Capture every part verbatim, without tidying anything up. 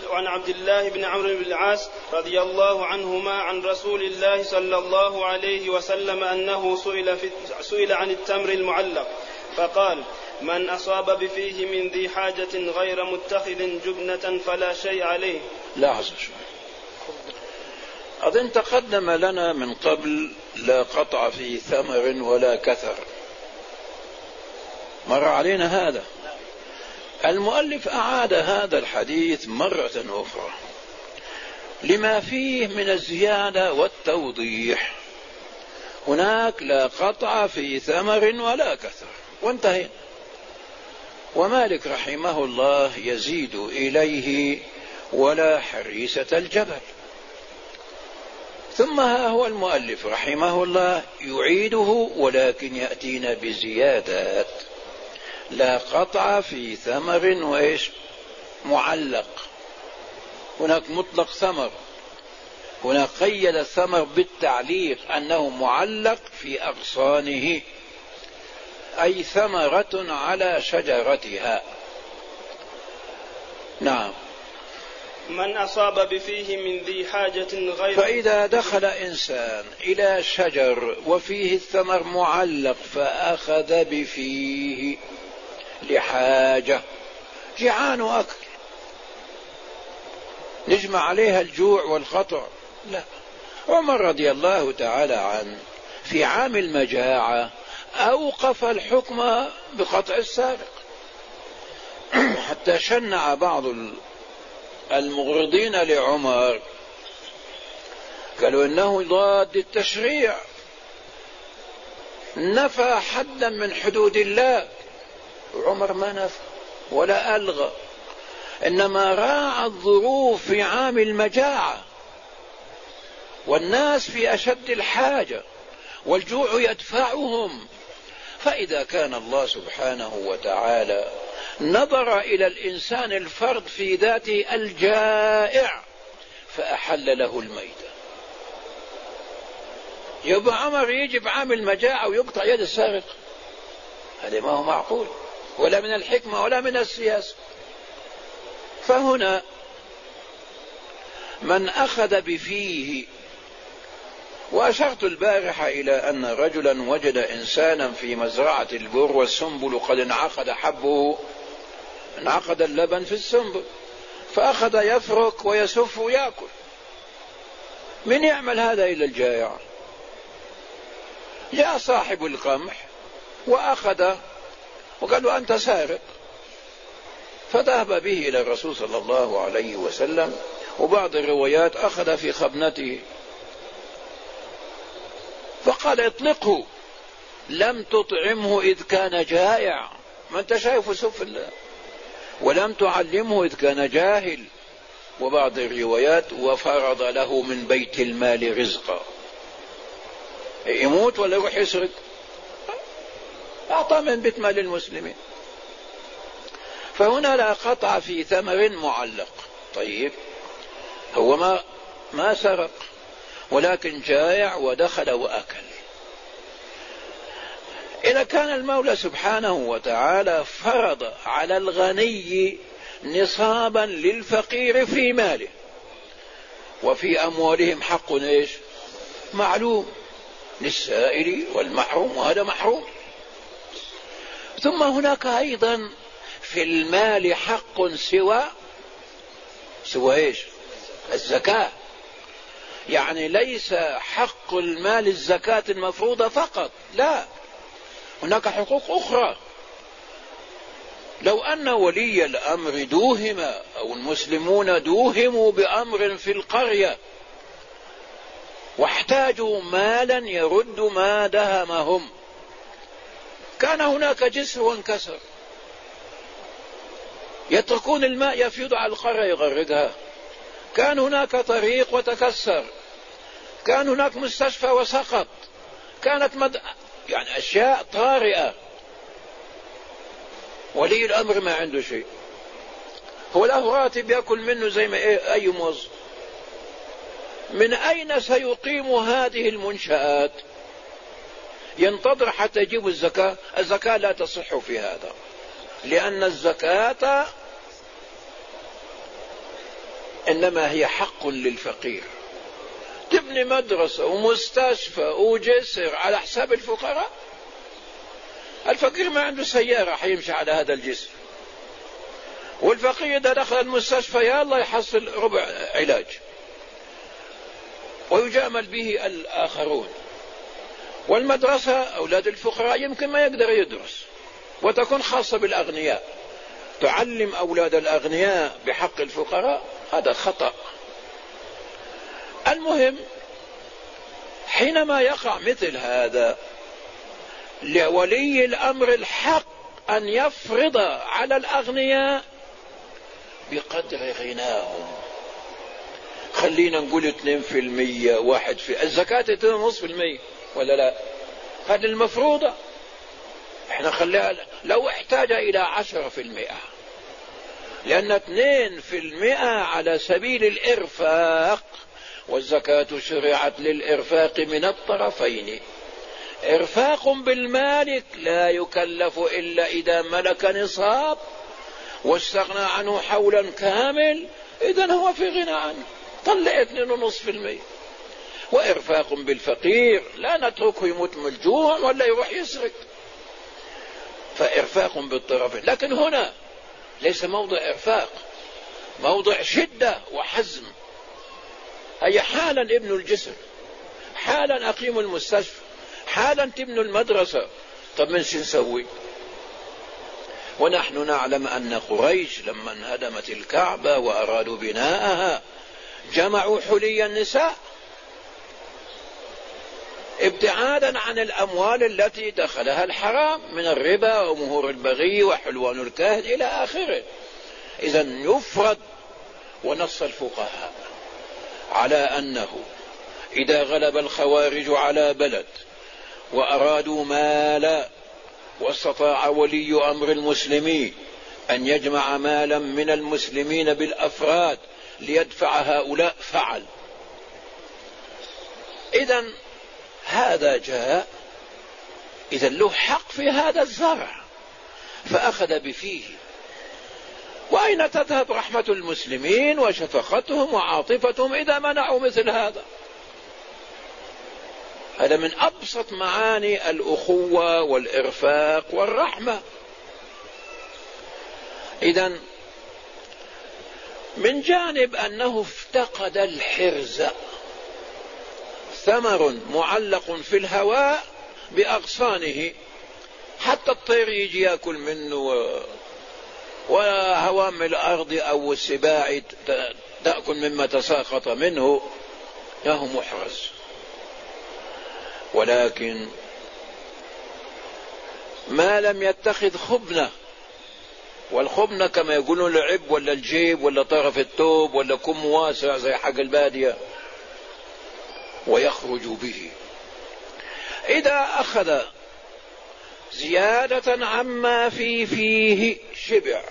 عن عبد الله بن عمرو بن العاص رضي الله عنهما عن رسول الله صلى الله عليه وسلم أنه سئل, في سئل عن التمر المعلق فقال: من أصاب بفيه من ذي حاجة غير متخذ جبنة فلا شيء عليه. لاحظ شوي، أظن تقدم لنا من قبل: لا قطع في ثمر ولا كثر، مر علينا هذا. المؤلف أعاد هذا الحديث مرة أخرى لما فيه من الزيادة والتوضيح. هناك لا قطع في ثمر ولا كثر وانتهينا. ومالك رحمه الله يزيد إليه: ولا حريسة الجبل. ثم ها هو المؤلف رحمه الله يعيده، ولكن يأتينا بزيادات: لا قطع في ثمر وإيش معلق. هناك مطلق ثمر، هناك قيد الثمر بالتعليق أنه معلق في أغصانه، أي ثمرة على شجرتها. نعم. من أصاب بفيه من ذي حاجة غير. فإذا دخل إنسان إلى شجر وفيه الثمر معلق فأخذ بفيه لحاجة، جيعان أكل، نجمع عليها الجوع والخطر؟ لا. عمر رضي الله تعالى عنه في عام المجاعة أوقف الحكم بقطع السارق، حتى شنع بعض المغرضين لعمر، قالوا إنه ضاد التشريع، نفى حدا من حدود الله. عمر ما نفى ولا ألغى، إنما راعى الظروف في عام المجاعة والناس في أشد الحاجة والجوع يدفعهم. فإذا كان الله سبحانه وتعالى نظر إلى الإنسان الفرد في ذاته الجائع فأحل له الميتة، يبقى عمر يجب عام المجاعة ويقطع يد السارق؟ هذا ما هو معقول، ولا من الحكمة ولا من السياسة. فهنا من أخذ بفيه. وأشرت البارحة إلى أن رجلا وجد إنسانا في مزرعة البر والسنبل قد انعقد حبه، انعقد اللبن في السنبل، فأخذ يفرك ويسف ويأكل. من يعمل هذا إلا الجائع؟ جاء صاحب القمح وأخذ وقال له: أنت سارق. فذهب به إلى الرسول صلى الله عليه وسلم، وبعض الروايات أخذ في خبنته فقال: اطلقه، لم تطعمه إذ كان جائع، ما أنت شايف سف الله، ولم تعلمه إذ كان جاهل. وبعض الروايات: وفرض له من بيت المال رزقا، يموت ولا يروح يسرق، أعطى من بيت مال المسلمين. فهنا لا قطع في ثمر معلق. طيب، هو ما ما سرق ولكن جائع ودخل وأكل. إذا كان المولى سبحانه وتعالى فرض على الغني نصابا للفقير في ماله، وفي أموالهم حق إيش معلوم للسائل والمحروم، وهذا محروم. ثم هناك أيضا في المال حق سوى سوى إيش الزكاة. يعني ليس حق المال الزكاة المفروضة فقط، لا، هناك حقوق أخرى. لو أن ولي الأمر دوهم أو المسلمون دوهموا بأمر في القرية واحتاجوا مالا يرد ما دهمهم، كان هناك جسر وانكسر، يتركون الماء يفيض على القرية يغرقها. كان هناك طريق وتكسر، كان هناك مستشفى وسقط، كانت مد... يعني أشياء طارئة. ولي الأمر ما عنده شيء، هو له راتب يأكل منه زي ما أي موظف. من أين سيقيم هذه المنشآت؟ ينتظر حتى يجيب الزكاة؟ الزكاة لا تصح في هذا، لأن الزكاة إنما هي حق للفقير. تبني مدرسة ومستشفى وجسر على حساب الفقراء؟ الفقير ما عنده سيارة حيمشي على هذا الجسر، والفقير إذا دخل المستشفى يا الله يحصل ربع علاج، ويجامل به الآخرون. والمدرسة أولاد الفقراء يمكن ما يقدر يدرس، وتكون خاصة بالأغنياء. تعلم أولاد الأغنياء بحق الفقراء، هذا خطأ. المهم حينما يقع مثل هذا لولي الأمر الحق أن يفرض على الأغنياء بقدر غناهم. خلينا نقول اثنين في المية، واحد في الزكاة اثنين ونصف في المية ولا لا؟ هذه المفروضة. احنا خليها لو احتاج إلى عشرة في المئة، لأن اثنين في المئة على سبيل الإرفاق، والزكاة شرعت للإرفاق من الطرفين. إرفاق بالمالك لا يكلف إلا إذا ملك نصاب واستغنى عنه حولا كامل، إذن هو في غنى عنه، طلع اثنين ونصف في المية. وإرفاق بالفقير لا نتركه يموت من الجوع ولا يروح يسرق، فإرفاق بالطرفين. لكن هنا ليس موضع إرفاق، موضع شدة وحزم. هي حالا ابن الجسر، حالا أقيم المستشفى، حالا تبنوا المدرسة. طب من شو نسوي؟ ونحن نعلم أن قريش لما انهدمت الكعبة وأرادوا بناءها جمعوا حلي النساء ابتعادا عن الأموال التي دخلها الحرام من الربا ومهور البغي وحلوان الكاهن إلى آخره. إذن يفرض. ونص الفقهاء على أنه إذا غلب الخوارج على بلد وأرادوا مالا واستطاع ولي أمر المسلمين أن يجمع مالا من المسلمين بالأفراد ليدفع هؤلاء فعل. إذن هذا جاء، إذن له حق في هذا الزرع فأخذ بفيه. وأين تذهب رحمة المسلمين وشفقتهم وعاطفتهم إذا منعوا مثل هذا؟ هذا من أبسط معاني الأخوة والإرفاق والرحمة. إذن من جانب أنه افتقد الحرز، ثمر معلق في الهواء بأغصانه، حتى الطير يجي يأكل منه، وهوام الأرض أو السباع تأكل مما تساقط منه، له محرز. ولكن ما لم يتخذ خبنة، والخبنة كما يقولون العب ولا الجيب ولا طرف الثوب ولا كم واسع زي حق البادية، ويخرج به. إذا أخذ زيادة عما في فيه شبع،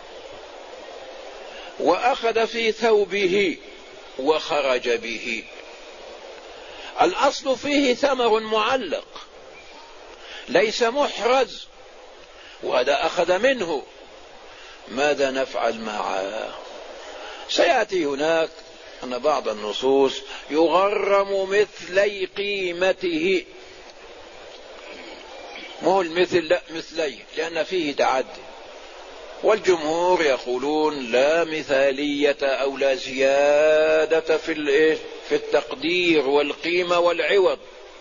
وأخذ في ثوبه وخرج به، الأصل فيه ثمر معلق ليس محرز، وهذا أخذ منه، ماذا نفعل معه؟ سيأتي هناك أن بعض النصوص يغرم مثلي قيمته، مو المثل لا مثلي، لأن فيه تعدي. والجمهور يقولون لا مثالية أو لا زيادة في في التقدير والقيمة والعوض،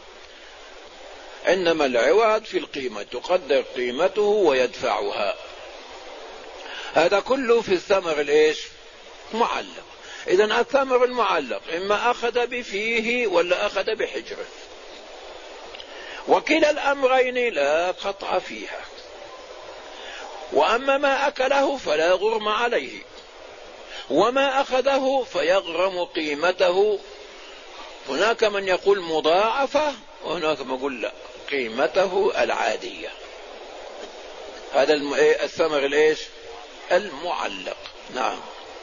إنما العوض في القيمة، تقدر قيمته ويدفعها. هذا كله في الثمر الإيش؟ معلق. إذن الثمر المعلق إما أخذ بفيه ولا أخذ بحجره، وكلا الأمرين لا قطع فيها. وأما ما أكله فلا غرم عليه، وما أخذه فيغرم قيمته. هناك من يقول مضاعفة، وهناك من يقول لا، قيمته العادية. هذا الثمر الإيش؟ المعلق. نعم.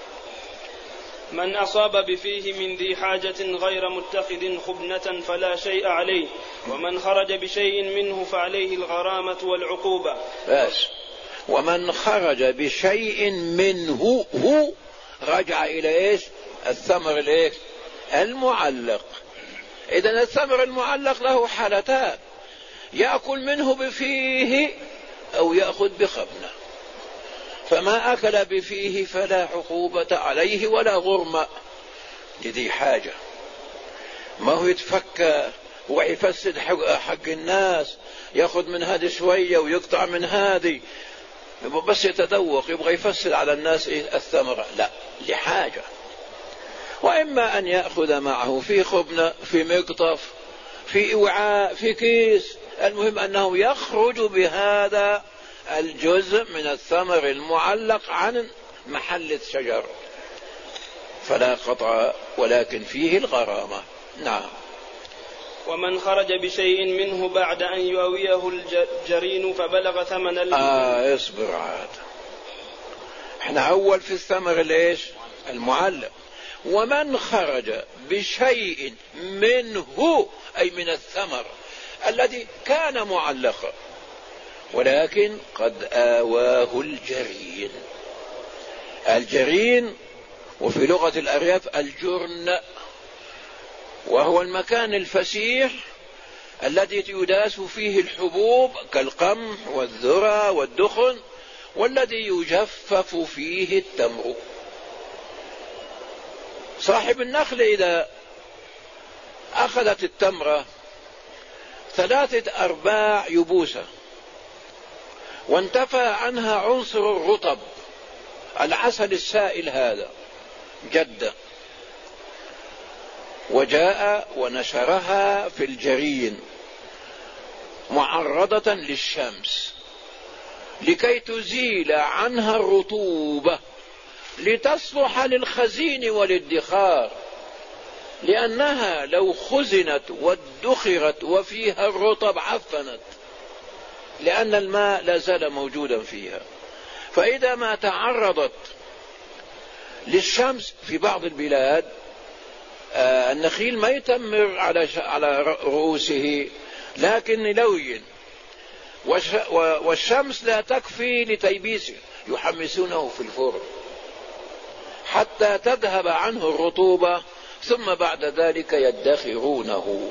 من أصاب بفيه من ذي حاجة غير متخذ خبنة فلا شيء عليه، ومن خرج بشيء منه فعليه الغرامة والعقوبة. بس ومن خرج بشيء منه، هو رجع إلى إيش؟ الثمر الايه المعلق. إذن الثمر المعلق له حالتان: يأكل منه بفيه أو يأخذ بخبنه. فما أكل بفيه فلا عقوبة عليه ولا غرمة لذي حاجة، ما هو يتفكى ويفسد حق الناس، يأخذ من هذه شوية ويقطع من هذه، بس يتذوق يبغى يفسد على الناس الثمرة، لا، لحاجة. وإما أن يأخذ معه في خبنة، في مقطف، في وعاء، في كيس، المهم أنه يخرج بهذا الجزء من الثمر المعلق عن محل الشجر، فلا قطع ولكن فيه الغرامة. نعم. ومن خرج بشيء منه بعد أن يؤويه الجرين فبلغ ثمن المجن. آه اصبر عاد، احنا أول في الثمر ليش المعلق. ومن خرج بشيء منه أي من الثمر الذي كان معلقا ولكن قد آواه الجرين. الجرين وفي لغة الأرياف الجرن، وهو المكان الفسيح الذي يداس فيه الحبوب كالقمح والذرة والدخن، والذي يجفف فيه التمر. صاحب النخل إذا أخذت التمرة ثلاثة أرباع يبوسة وانتفى عنها عنصر الرطب، العسل السائل هذا جد، وجاء ونشرها في الجرين معرضة للشمس لكي تزيل عنها الرطوبة لتصلح للخزين والادخار، لأنها لو خزنت وادخرت وفيها الرطب عفنت، لأن الماء لا زال موجودا فيها. فإذا ما تعرضت للشمس في بعض البلاد آه النخيل ما يتمر على على رؤوسه لكن يلون، والشمس لا تكفي لتيبيسه، يحمسونه في الفرن حتى تذهب عنه الرطوبة، ثم بعد ذلك يدخرونه.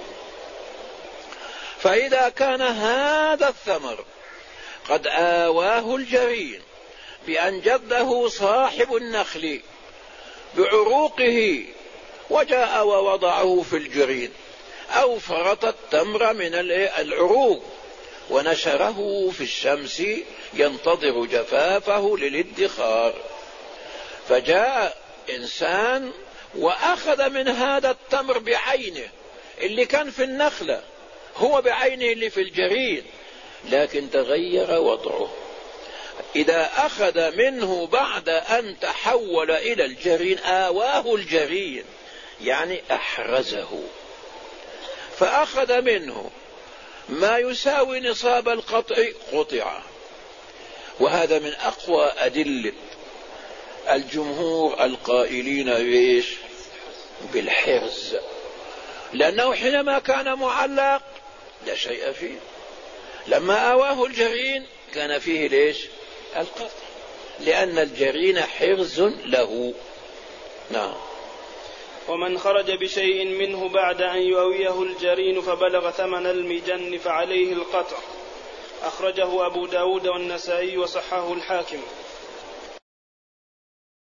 فإذا كان هذا الثمر قد آواه الجرين بأن جده صاحب النخل بعروقه وجاء ووضعه في الجرين، أو فرط التمر من العروق ونشره في الشمس ينتظر جفافه للادخار، فجاء إنسان وأخذ من هذا التمر بعينه اللي كان في النخلة، هو بعينه اللي في الجرين، لكن تغير وضعه. إذا أخذ منه بعد أن تحول إلى الجرين آواه الجرين، يعني أحرزه، فأخذ منه ما يساوي نصاب القطع قطع. وهذا من أقوى أدلة الجمهور القائلين بإيش؟ بالحرز، لأنه حينما كان معلق لا شيء فيه، لما آواه الجرين كان فيه ليش؟ القطع، لأن الجرين حرز له. نعم. ومن خرج بشيء منه بعد أن يؤويه الجرين فبلغ ثمن المجن فعليه القطع. أخرجه أبو داود والنسائي وصححه الحاكم.